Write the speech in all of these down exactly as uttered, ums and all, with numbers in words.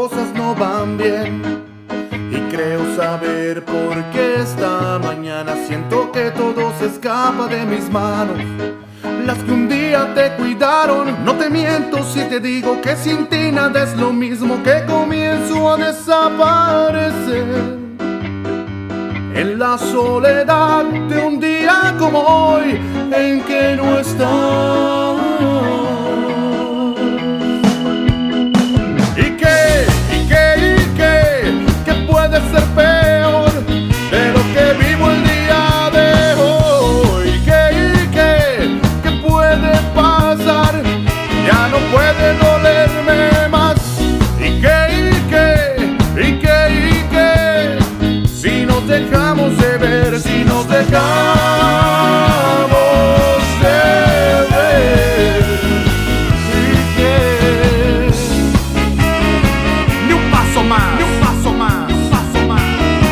cosas no van bien y creo saber por qué esta mañana siento que todo se escapa de mis manos. Las que un día te cuidaron, no te miento si te digo que sin ti nada es lo mismo, que comienzo a desaparecer en la soledad de un día como hoy en que no estás. ¿Y qué? ¿Y qué? ¿Y qué? ¿Qué puede ser peor de lo que vivo el día de hoy? ¿Y qué? ¿Y qué? ¿Qué puede pasar? Ya no puede dolerme más. ¿Y qué? ¿Y qué? ¿Y qué? ¿Y qué? Si nos dejamos de ver, si nos dejamos de ver. ¿Y qué? Ni un paso más, ni un paso más, un paso más.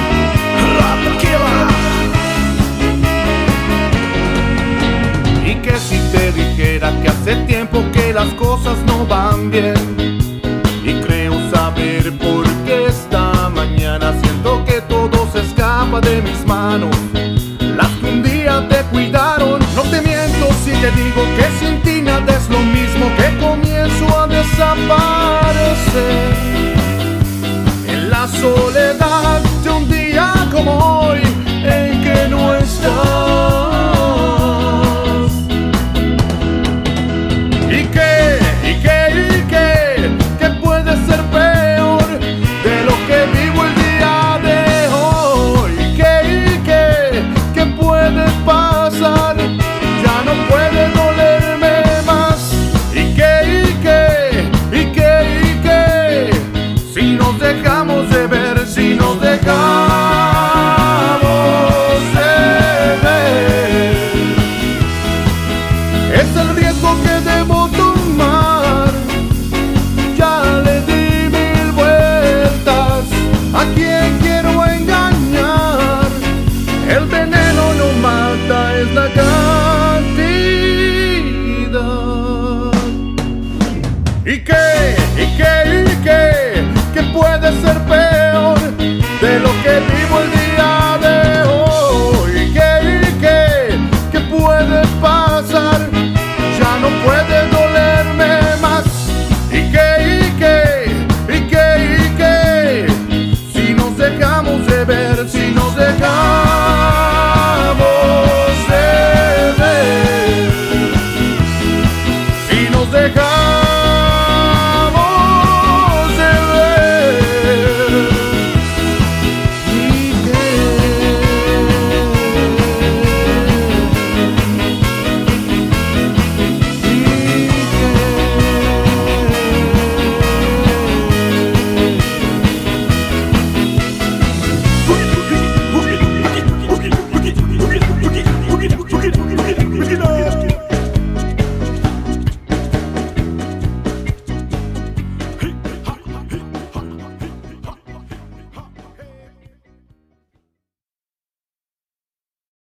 Y que si te dijera que hace tiempo que las cosas no van bien y creo saber por qué esta mañana siento que todo se escapa de mis manos. Las que un día te cuidaron, no te miento si te digo que sin ti nada es lo mismo, que comienzo a desaparecer en la soledad